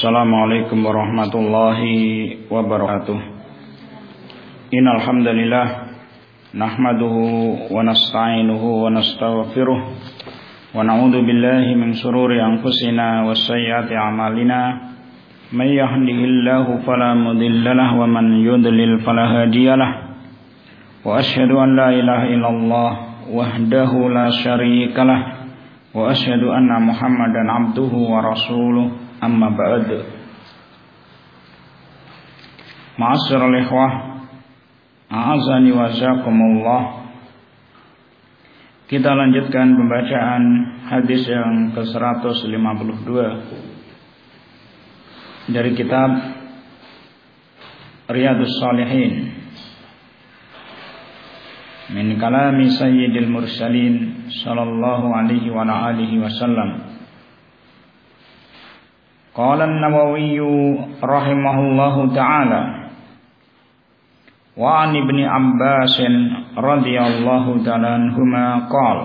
Assalamualaikum warahmatullahi wabarakatuh. Innal hamdalillah nahmaduhu wa nasta'inuhu wa nastaghfiruh wa na'udzu billahi min shururi anfusina wa sayyiati a'malina. May yahdihillahu fala mudhillalah wa man yudlil fala hadiyalah. Wa asyhadu an la ilaha illallah wahdahu la syarikalah wa asyhadu anna Muhammadan abduhu wa rasuluh. Amma ba'd. Ma'asyiral ikhwah, a'azani wa jazakumullah. Kita lanjutkan pembacaan hadis yang ke-152 dari kitab Riyadhus Shalihin min kalami sayyidil mursalin sallallahu alaihi wa alihi wasallam. Qala an-Nawawi rahimahullahu ta'ala wa 'an Ibni Abbas radhiyallahu ta'ala anhuma qala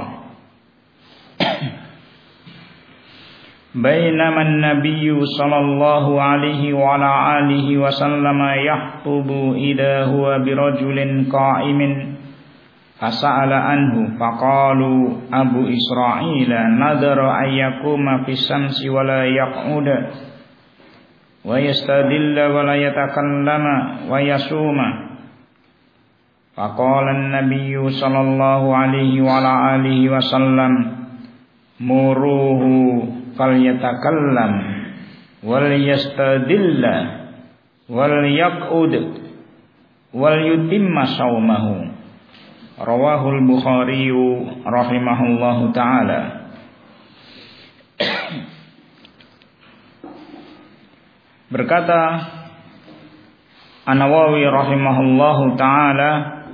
bainama an-nabiyyu sallallahu alaihi wa ala alihi wa sallama yahtubu idha huwa birajulin qa'imin fasa'ala anhu faqalu Abu Isra'ila nadara ayyakuma fis samsi wa la yaq'uda wa yastadilla wa la yatakallama wa yasuma faqala an-nabiyyu sallallahu alaihi wa ala alihi wa sallam muruhu falyatakallam wal yastadilla wal yaq'ud wal yutimma shaumahu. Rawahul Bukhari rahimahullahu ta'ala. Berkata An-Nawawi rahimahullahu ta'ala,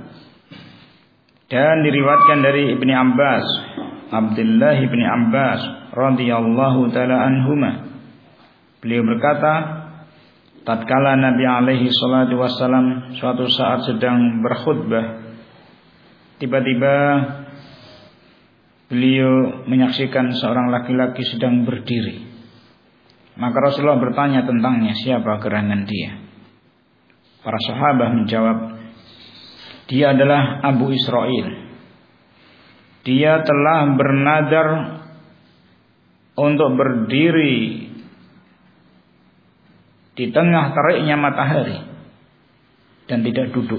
dan diriwayatkan dari Ibni Abbas, Abdullah Ibni Abbas radhiyallahu ta'ala anhuma, beliau berkata, tatkala Nabi alaihi salatu wassalam suatu saat sedang berkhutbah, tiba-tiba beliau menyaksikan seorang laki-laki sedang berdiri. Maka Rasulullah bertanya tentangnya, siapa gerangan dia? Para sahabat menjawab, dia adalah Abu Isra'il. Dia telah bernadar untuk berdiri di tengah teriknya matahari dan tidak duduk,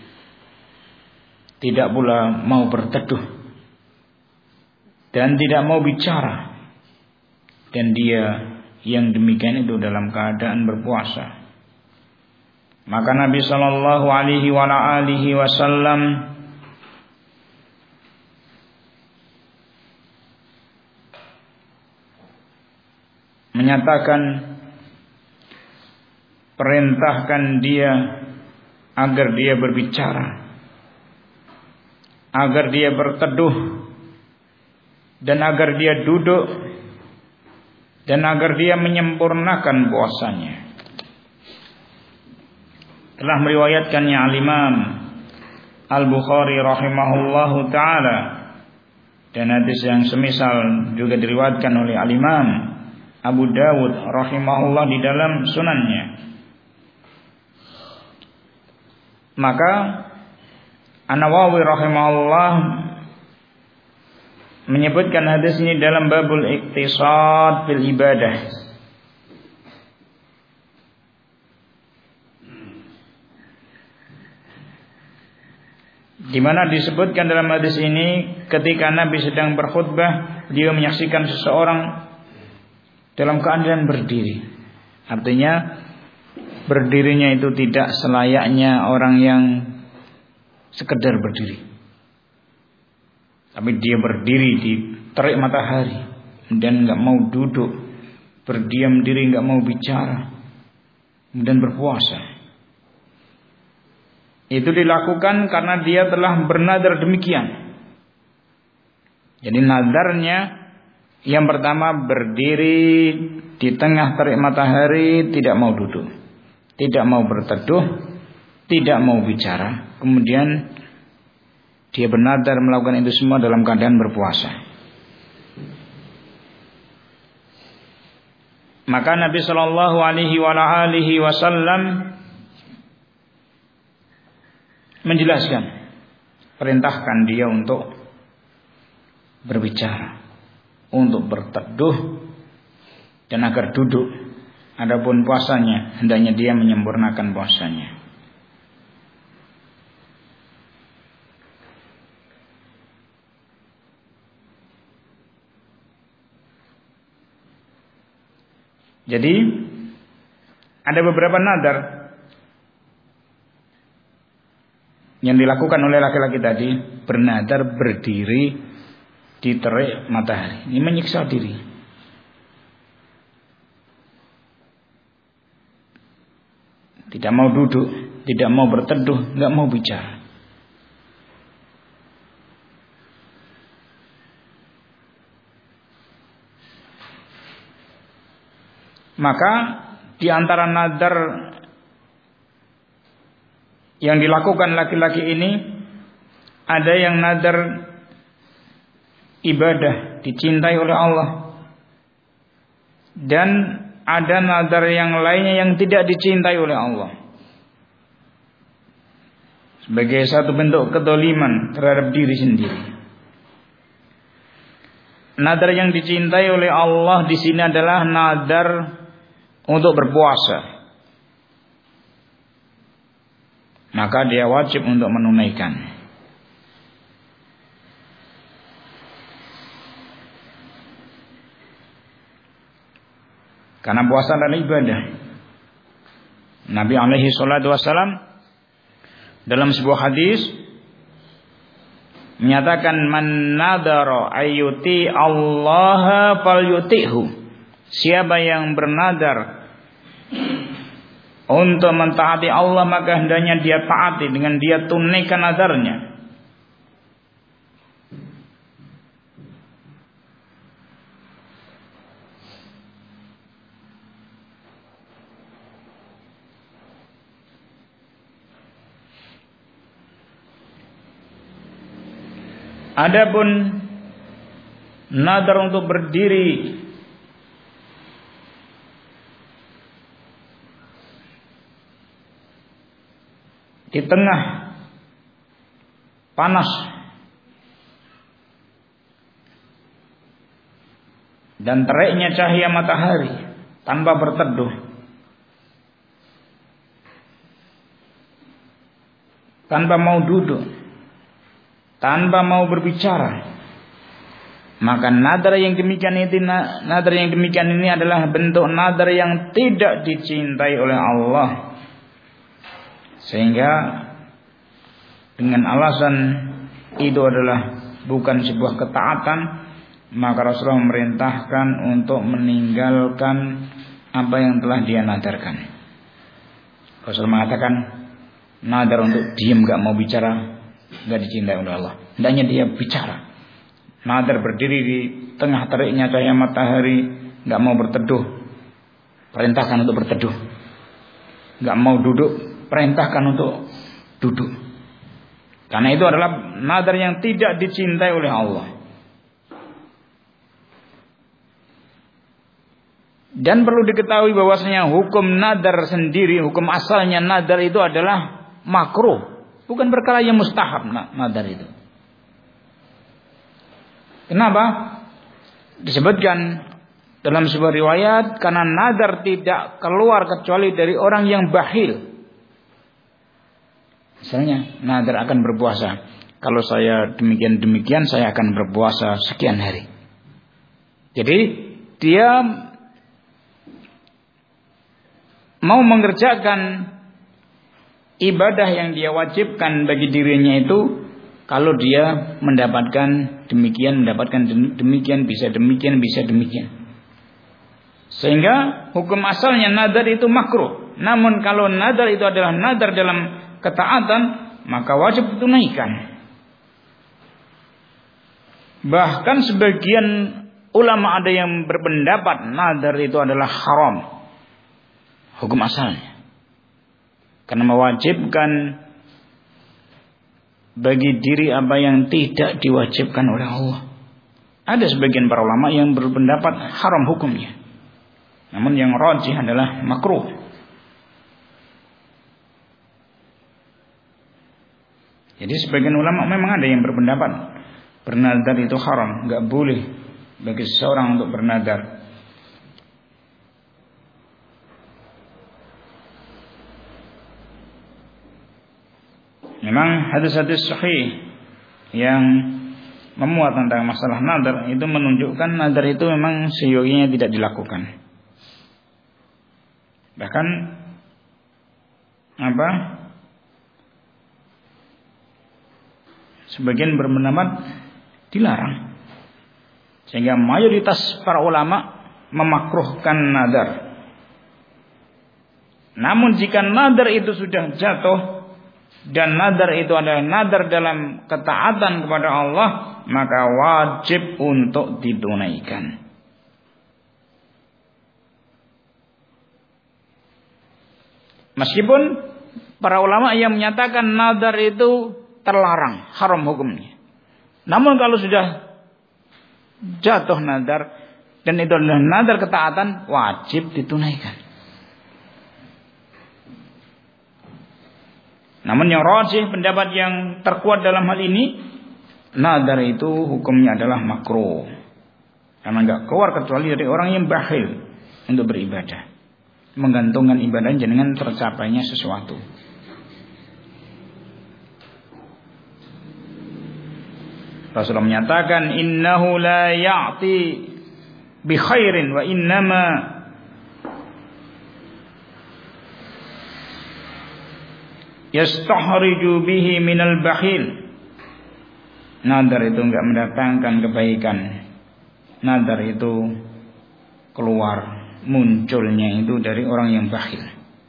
tidak pula mau berteduh, dan tidak mau bicara. Dan dia yang demikian itu dalam keadaan berpuasa. Maka Nabi sallallahu alaihi wa alihi wasallam menyatakan, perintahkan dia agar dia berbicara, agar dia berteduh, dan agar dia duduk, dan agar dia menyempurnakan puasanya. Telah meriwayatkannya Al-Imam Al-Bukhari rahimahullahu ta'ala, dan hadis yang semisal juga diriwayatkan oleh Al-Imam Abu Dawud rahimahullah di dalam sunannya. Maka An-Nawawi rahimahullah menyebutkan hadis ini dalam babul iktisad fil ibadah. Di mana disebutkan dalam hadis ini, ketika Nabi sedang berkhutbah, dia menyaksikan seseorang dalam keadaan berdiri. Artinya berdirinya itu tidak selayaknya orang yang sekedar berdiri, tapi dia berdiri di terik matahari dan enggak mau duduk, berdiam diri, enggak mau bicara, dan berpuasa. Itu dilakukan karena dia telah bernadar demikian. Jadi nadarnya yang pertama berdiri di tengah terik matahari, tidak mau duduk, tidak mau berteduh, tidak mau bicara. Kemudian dia bernadar melakukan itu semua dalam keadaan berpuasa. Maka Nabi sallallahu alaihi wasallam menjelaskan, perintahkan dia untuk berbicara, untuk berteduh, dan agar duduk. Adapun puasanya, hendaknya dia menyempurnakan puasanya. Jadi ada beberapa nadar yang dilakukan oleh laki-laki tadi, bernadar berdiri di terik matahari. Ini menyiksa diri. Tidak mau duduk, tidak mau berteduh, nggak mau bicara. Maka di antara nadar yang dilakukan laki-laki ini, ada yang nadar ibadah, dicintai oleh Allah, dan ada nadar yang lainnya yang tidak dicintai oleh Allah, sebagai satu bentuk kedoliman terhadap diri sendiri. Nadar yang dicintai oleh Allah di sini adalah nadar untuk berpuasa. Maka dia wajib untuk menunaikan. Karena puasa adalah ibadah. Nabi alaihi salatu wasallam dalam sebuah hadis menyatakan, man nadara ayyuti Allah falyuti'hu. Siapa yang bernadar untuk mentaati Allah, maka hendaknya dia taati dengan dia tunaikan nadarnya. Adapun nadar untuk berdiri di tengah panas dan teriknya cahaya matahari tanpa berteduh, tanpa mau duduk, tanpa mau berbicara, maka nadar yang demikian ini adalah bentuk nadar yang tidak dicintai oleh Allah. Sehingga dengan alasan itu adalah bukan sebuah ketaatan, maka Rasulullah memerintahkan untuk meninggalkan apa yang telah dia nadarkan. Rasulullah mengatakan, nadar untuk diam, gak mau bicara, gak dicintai oleh Allah. Hendaknya dia bicara. Nadar berdiri di tengah teriknya cahaya matahari, gak mau berteduh, perintahkan untuk berteduh. Gak mau duduk, perintahkan untuk duduk. Karena itu adalah nadar yang tidak dicintai oleh Allah. Dan perlu diketahui bahwasanya hukum nadar sendiri, hukum asalnya nadar itu adalah makruh, bukan perkara yang mustahab. Nadar itu, kenapa? Disebutkan dalam sebuah riwayat, karena nadar tidak keluar kecuali dari orang yang bakhil. Misalnya nadar akan berpuasa, kalau saya demikian saya akan berpuasa sekian hari. Jadi dia mau mengerjakan ibadah yang dia wajibkan bagi dirinya itu, kalau dia mendapatkan demikian, bisa demikian. Sehingga hukum asalnya nadar itu makruh. Namun kalau nadar itu adalah nadar dalam ketaatan, maka wajib ditunaikan. Bahkan sebagian ulama ada yang berpendapat nadar itu adalah haram hukum asalnya, karena mewajibkan bagi diri apa yang tidak diwajibkan oleh Allah. Ada sebagian para ulama yang berpendapat haram hukumnya. Namun yang rajih adalah makruh. Jadi sebagian ulama memang ada yang berpendapat bernadar itu haram, enggak boleh bagi seseorang untuk bernadar. Memang hadis-hadis sahih yang memuat tentang masalah nadar itu menunjukkan nadar itu memang seyogianya tidak dilakukan. Bahkan sebagian berpendapat dilarang. Sehingga mayoritas para ulama memakruhkan nadar. Namun jika nadar itu sudah jatuh dan nadar itu adalah nadar dalam ketaatan kepada Allah, maka wajib untuk ditunaikan. Meskipun para ulama yang menyatakan nadar itu terlarang, haram hukumnya. Namun kalau sudah jatuh nadar dan itu adalah nadar ketaatan, wajib ditunaikan. Namun yang rajih, pendapat yang terkuat dalam hal ini, nadar itu hukumnya adalah makruh. Karena enggak keluar kecuali dari orang yang bakhil untuk beribadah, menggantungkan ibadahnya dengan tercapainya sesuatu. Rasulullah menyatakan, innahu la ya'ti bi khairin wa innama yastahriju bihi minal bakhil. Nadar itu enggak mendatangkan kebaikan. Nadar itu keluar, munculnya itu dari orang yang bakhil.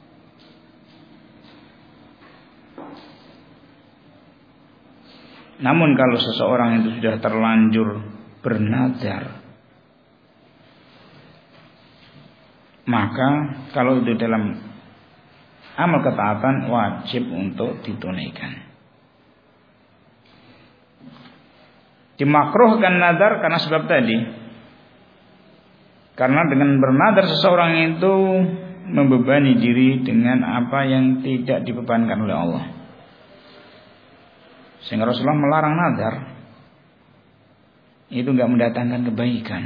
Namun kalau seseorang itu sudah terlanjur bernadar, maka kalau itu dalam amal ketaatan wajib untuk ditunaikan. Dimakruhkan nadar karena sebab tadi. Karena dengan bernadar seseorang itu membebani diri dengan apa yang tidak dibebankan oleh Allah. Sehingga Rasulullah melarang nadar. Itu enggak mendatangkan kebaikan.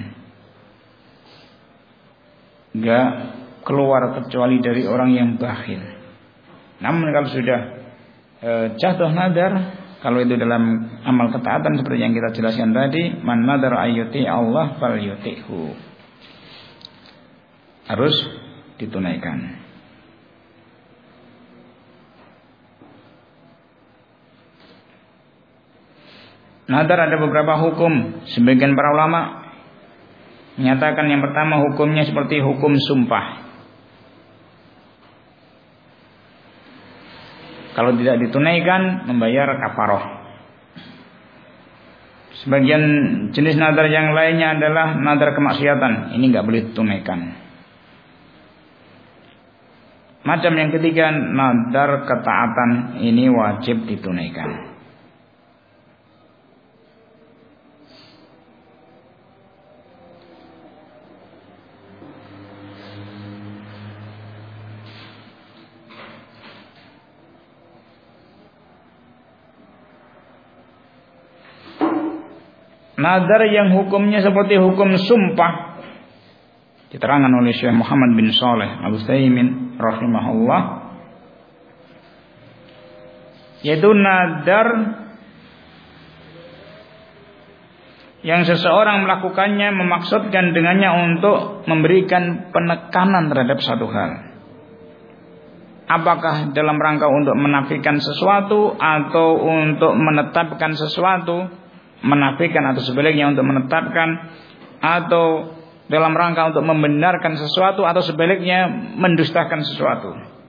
Enggak keluar kecuali dari orang yang bakhil. Namun kalau sudah jatuh nadar, kalau itu dalam amal ketaatan seperti yang kita jelaskan tadi, man nadar ayyuti Allah falyuti'hu, harus ditunaikan. Nadar ada beberapa hukum. Sebagian para ulama menyatakan yang pertama hukumnya seperti hukum sumpah. Kalau tidak ditunaikan, membayar kafaroh. Sebagian jenis nadar yang lainnya adalah nadar kemaksiatan. Ini enggak boleh ditunaikan. Macam yang ketiga, nadar ketaatan. Ini wajib ditunaikan. Nadar yang hukumnya seperti hukum sumpah diterangkan oleh Syekh Muhammad bin Shalih Al-Utsaimin rahimahullah, yaitu nadar yang seseorang melakukannya memaksudkan dengannya untuk memberikan penekanan terhadap satu hal. Apakah dalam rangka untuk menafikan sesuatu atau untuk menetapkan sesuatu, menafikan atau sebaliknya untuk menetapkan, atau dalam rangka untuk membenarkan sesuatu atau sebaliknya mendustakan sesuatu.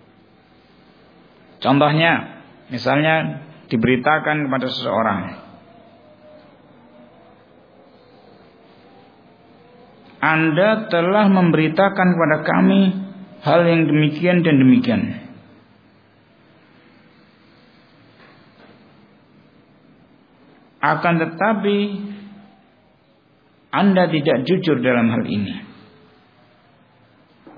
Contohnya, misalnya diberitakan kepada seseorang, Anda telah memberitakan kepada kami hal yang demikian dan demikian. Akan tetapi Anda tidak jujur dalam hal ini.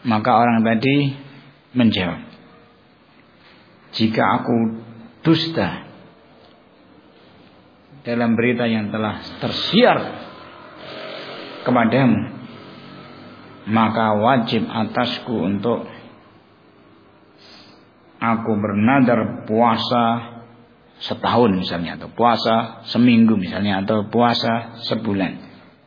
Maka orang tadi menjawab, jika aku dusta dalam berita yang telah tersiar kepadamu, maka wajib atasku untuk aku bernadar puasa setahun misalnya, atau puasa seminggu misalnya, atau puasa sebulan.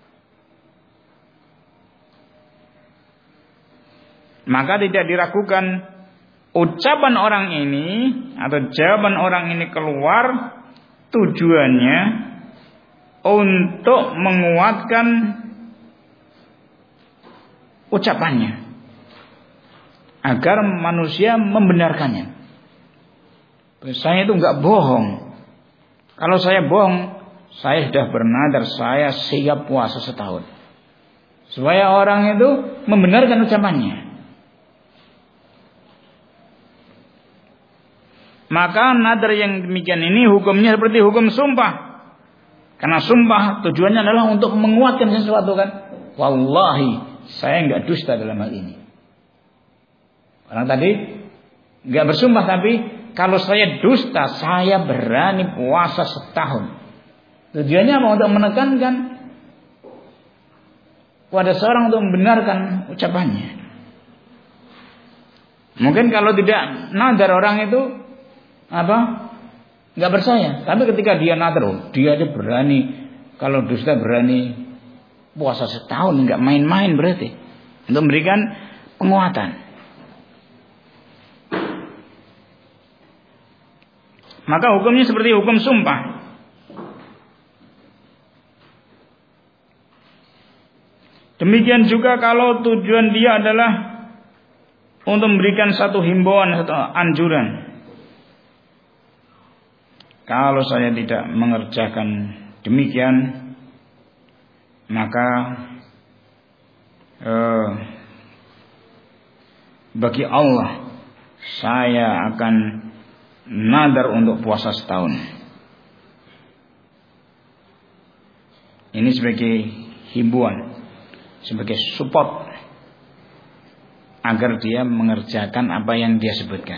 Maka tidak diragukan ucapan orang ini atau jawaban orang ini keluar tujuannya untuk menguatkan ucapannya agar manusia membenarkannya. Saya itu enggak bohong. Kalau saya bohong, saya sudah bernadar saya siap puasa setahun. Supaya orang itu membenarkan ucapannya. Maka nadar yang demikian ini hukumnya seperti hukum sumpah. Karena sumpah tujuannya adalah untuk menguatkan sesuatu kan. Wallahi, saya enggak dusta dalam hal ini. Orang tadi enggak bersumpah, tapi kalau saya dusta, saya berani puasa setahun. Tujuannya apa? Untuk menekankan kepada seorang untuk membenarkan ucapannya. Mungkin kalau tidak nadar orang itu nggak percaya. Tapi ketika dia nadar, dia aja berani. Kalau dusta berani puasa setahun, nggak main-main berarti. Untuk memberikan penguatan. Maka hukumnya seperti hukum sumpah. Demikian juga kalau tujuan dia adalah untuk memberikan satu himbauan atau anjuran. Kalau saya tidak mengerjakan demikian, maka bagi Allah saya akan nadar untuk puasa setahun. Ini sebagai himbauan, sebagai support agar dia mengerjakan apa yang dia sebutkan.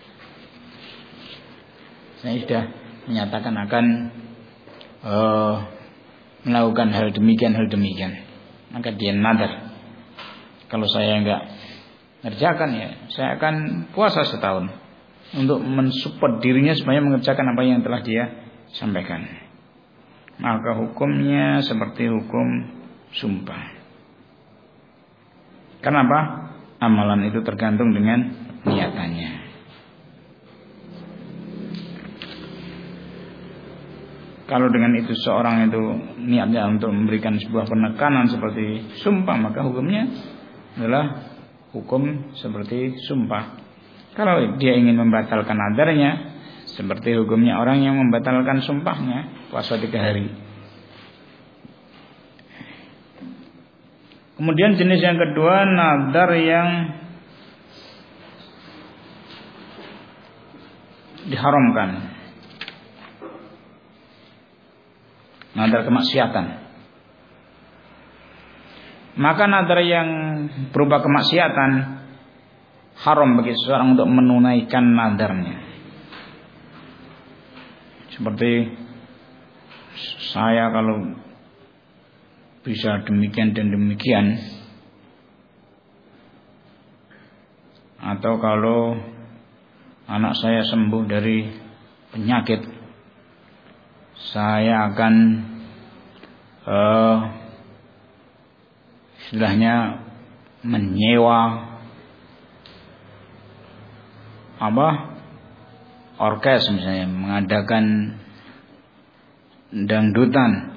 Saya sudah menyatakan akan melakukan hal demikian, maka dia nadar. Kalau saya enggak mengerjakan, ya saya akan puasa setahun, untuk mensupport dirinya supaya mengerjakan apa yang telah dia sampaikan. Maka hukumnya seperti hukum sumpah. Kenapa? Amalan itu tergantung dengan niatannya. Kalau dengan itu seorang itu niatnya untuk memberikan sebuah penekanan seperti sumpah, maka hukumnya adalah hukum seperti sumpah. Kalau dia ingin membatalkan nadarnya, seperti hukumnya orang yang membatalkan sumpahnya, puasa 3 hari. Kemudian jenis yang kedua, nadar yang diharamkan. Nadar kemaksiatan. Maka nadar yang berupa kemaksiatan haram bagi seseorang untuk menunaikan nadarnya. Seperti saya kalau bisa demikian dan demikian, atau kalau anak saya sembuh dari penyakit, saya akan istilahnya menyewa orkes misalnya, mengadakan dangdutan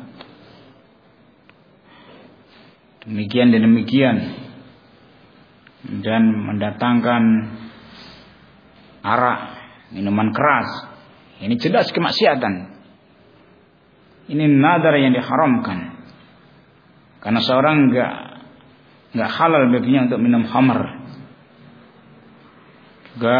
demikian dan demikian, dan mendatangkan arak, minuman keras. Ini jelas kemaksiatan. Ini nadar yang diharamkan. Karena seorang enggak halal baginya untuk minum khamr. Juga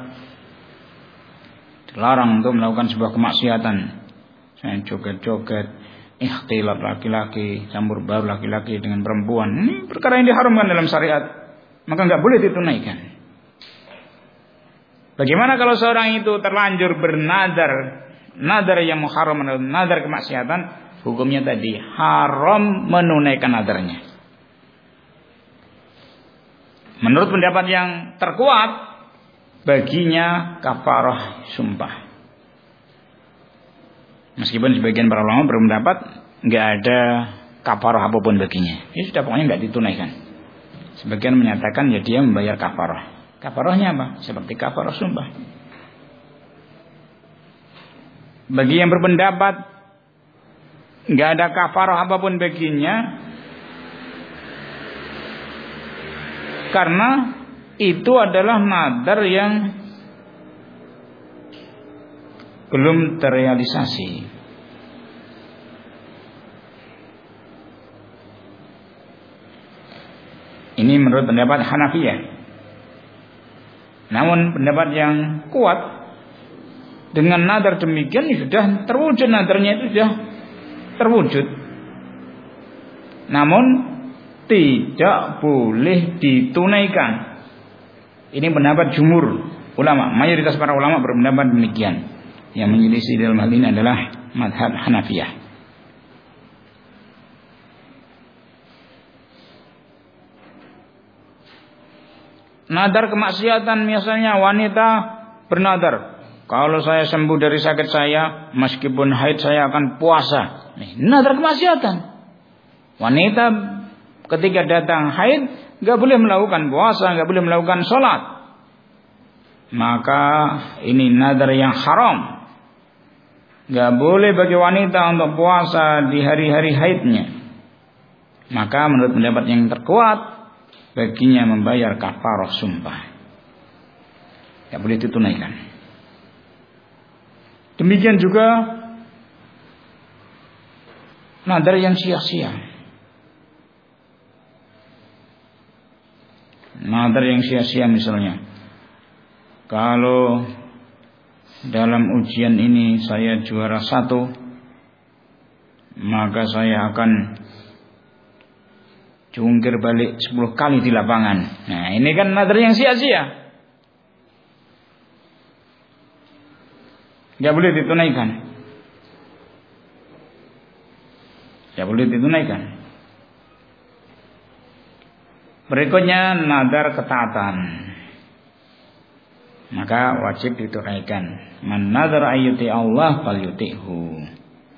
dilarang untuk melakukan sebuah kemaksiatan. Saya joget-joget, ikhtilat laki-laki, campur baur laki-laki dengan perempuan. Ini perkara yang diharamkan dalam syariat. maka nggak boleh ditunaikan. Bagaimana kalau seorang itu terlanjur bernadar, nadar yang muharram, nadar kemaksiatan, hukumnya tadi haram menunaikan nadarnya. Menurut pendapat yang terkuat, baginya kafarah sumpah. Meskipun sebagian para ulama berpendapat nggak ada kafarah apapun baginya, ya sudah pokoknya nggak ditunaikan. Sebagian menyatakan ya dia membayar kafarah. Kafarahnya apa? Seperti kafarah sumpah. Bagi yang berpendapat nggak ada kafarah apapun baginya, karena itu adalah nadar yang belum terrealisasi. Ini menurut pendapat Hanafiyah. Namun pendapat yang kuat, dengan nadar demikian sudah terwujud, nadarnya itu sudah terwujud. Namun tidak boleh ditunaikan. Ini pendapat jumhur ulama, mayoritas para ulama berpendapat demikian. Yang menyelisih dalam hal ini adalah mazhab Hanafiyah. Nadar kemaksiatan, misalnya wanita bernadar, kalau saya sembuh dari sakit saya, meskipun haid saya akan puasa. Nadar kemaksiatan. Wanita ketika datang haid nggak boleh melakukan puasa, nggak boleh melakukan sholat. Maka ini nadar yang haram. Nggak boleh bagi wanita untuk puasa di hari-hari haidnya. Maka menurut pendapat yang terkuat, baginya membayar kafarah sumpah. Nggak boleh ditunaikan. Demikian juga nadar yang sia-sia. Nadar yang sia-sia misalnya, kalau dalam ujian ini saya juara 1, maka saya akan jungkir balik 10 kali di lapangan. Nah, ini kan nadar yang sia-sia. Gak boleh ditunaikan. Gak boleh ditunaikan. Berikutnya nadar ketaatan. Maka wajib ditunaikan. Man nadar ayyuti Allah falyuti'hu.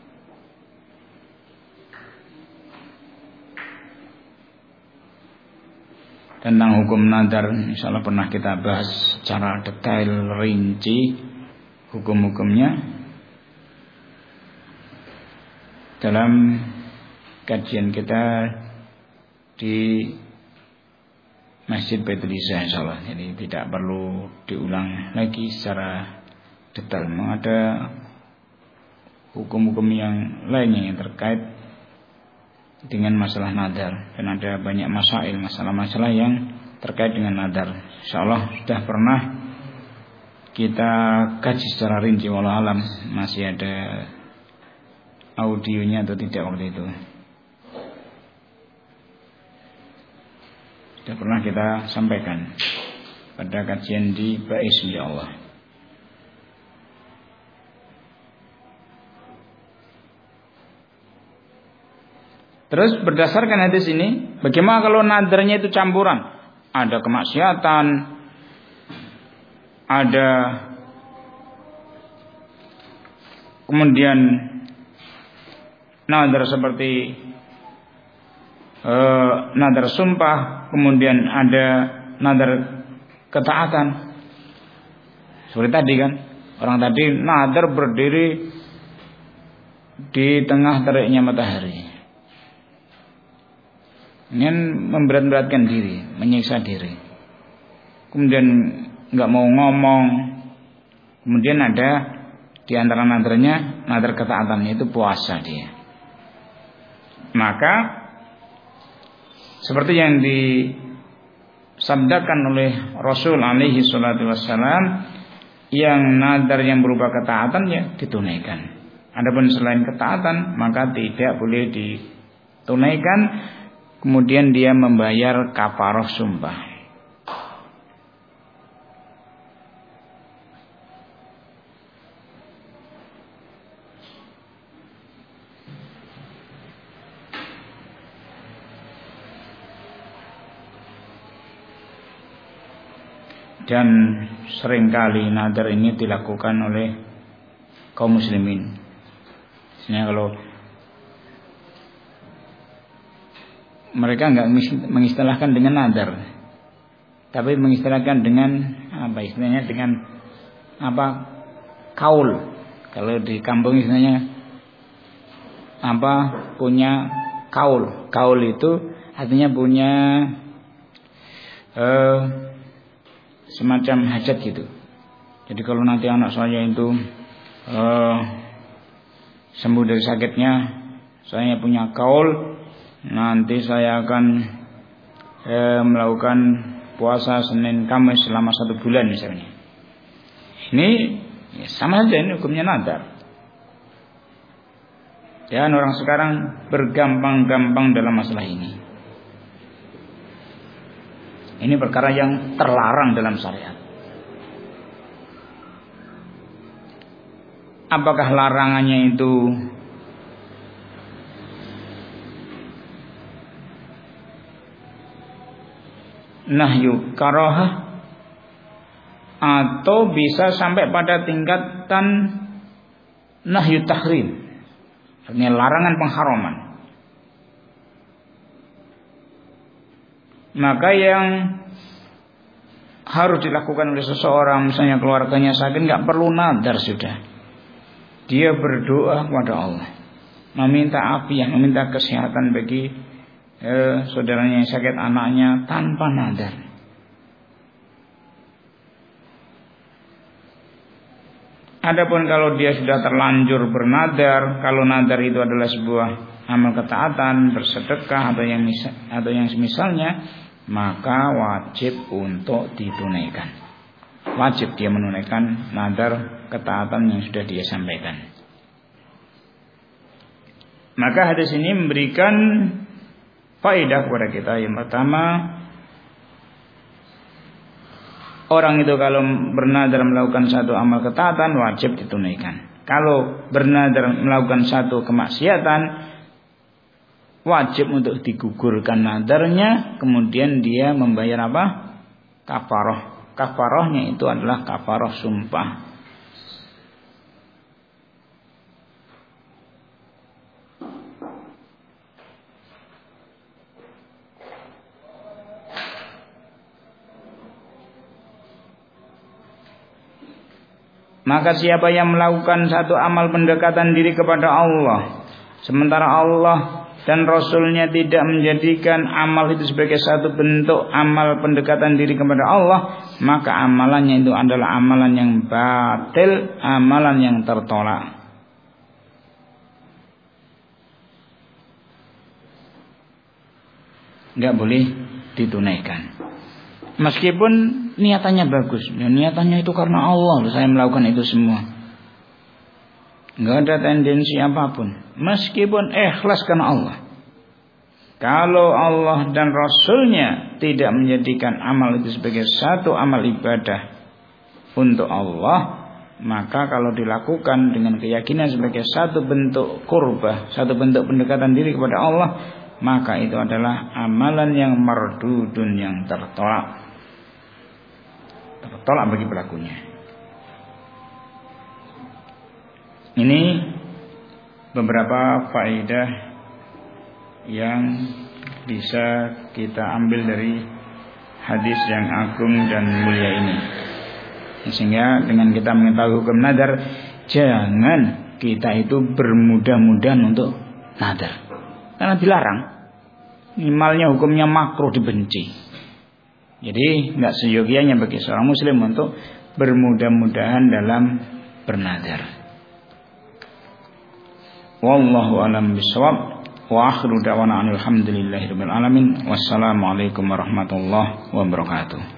Tentang hukum nadar, insyaallah pernah kita bahas secara detail rinci hukum-hukumnya dalam kajian kita di Masjid Baitul Izah, insyaallah. Jadi tidak perlu diulang lagi secara detail. Memang ada hukum-hukum yang lainnya yang terkait dengan masalah nadar, dan ada banyak masail, masalah-masalah yang terkait dengan nadar. Insyaallah sudah pernah kita kaji secara rinci, walau alam masih ada audionya atau tidak waktu itu. Sudah pernah kita sampaikan pada kajian di Bais, insyaallah. Terus berdasarkan hadis ini, bagaimana kalau nadarnya itu campuran? Ada kemaksiatan, ada kemudian nadar seperti nadar sumpah, kemudian ada nadar ketaatan. Seperti tadi kan, orang tadi nadar berdiri di tengah teriknya matahari. Ini memberat-beratkan diri, menyiksa diri. Kemudian nggak mau ngomong. Kemudian ada di antara nadarnya, nadar ketaatan, itu puasa dia. Maka seperti yang disabdakan oleh Rasul alaihi salatu wassalam, yang nadar yang berupa ketaatan ya ditunaikan. Adapun selain ketaatan maka tidak boleh ditunaikan. Kemudian dia membayar kafarah sumpah. Dan seringkali nadar ini dilakukan oleh kaum muslimin. Misalnya kalau mereka enggak mengistilahkan dengan nadar, tapi mengistilahkan dengan apa istilahnya, dengan apa, kaul. Kalau di kampung istilahnya apa, punya kaul. Kaul itu artinya punya semacam hajat gitu. Jadi kalau nanti anak saya itu sembuh dari sakitnya, saya punya kaul, nanti saya akan melakukan puasa Senin Kamis selama 1 bulan misalnya. Ini ya, sama saja ini hukumnya nadar. Dan orang sekarang bergampang-gampang dalam masalah ini. Ini perkara yang terlarang dalam syariat. Apakah larangannya itu nahyu karahah, atau bisa sampai pada tingkatan nahyu tahrim, artinya larangan pengharaman? Maka yang harus dilakukan oleh seseorang, misalnya keluarganya sakit, nggak perlu nadar sudah. Dia berdoa kepada Allah, meminta afiat, meminta kesehatan bagi saudaranya yang sakit, anaknya, tanpa nadar. Adapun kalau dia sudah terlanjur bernadar, kalau nadar itu adalah sebuah amal ketaatan, bersedekah atau yang semisalnya, maka wajib untuk ditunaikan. Wajib dia menunaikan nadar ketaatan yang sudah dia sampaikan. Maka hadis ini memberikan faedah kepada kita. Yang pertama, orang itu kalau bernadar melakukan satu amal ketaatan wajib ditunaikan. Kalau bernadar melakukan satu kemaksiatan, wajib untuk digugurkan nadarnya, kemudian dia membayar apa? Kafarah. Kafarahnya itu adalah kafarah sumpah. Maka siapa yang melakukan satu amal pendekatan diri kepada Allah, sementara Allah dan Rasulnya tidak menjadikan amal itu sebagai satu bentuk amal pendekatan diri kepada Allah, maka amalannya itu adalah amalan yang batil, amalan yang tertolak. Enggak boleh ditunaikan. Meskipun niatannya bagus, ya, niatannya itu karena Allah, saya melakukan itu semua. Enggak ada tendensi apapun, meskipun ikhlas karena Allah. Kalau Allah dan Rasulnya tidak menjadikan amal itu sebagai satu amal ibadah untuk Allah, maka kalau dilakukan dengan keyakinan sebagai satu bentuk qurbah, satu bentuk pendekatan diri kepada Allah, maka itu adalah amalan yang mardudun, yang tertolak. Tertolak bagi pelakunya. Ini beberapa faedah yang bisa kita ambil dari hadis yang agung dan mulia ini. Sehingga dengan kita mengetahui hukum nadar, jangan kita itu bermudah-mudahan untuk nadar, karena dilarang. Minimalnya hukumnya makruh, dibenci. Jadi enggak seyogianya bagi seorang muslim untuk bermudah-mudahan dalam bernadar. Wallahu a'lam bishawab. Wa akhiru da'wana alhamdulillahirabbil alamin. Wassalamualaikum warahmatullahi wabarakatuh.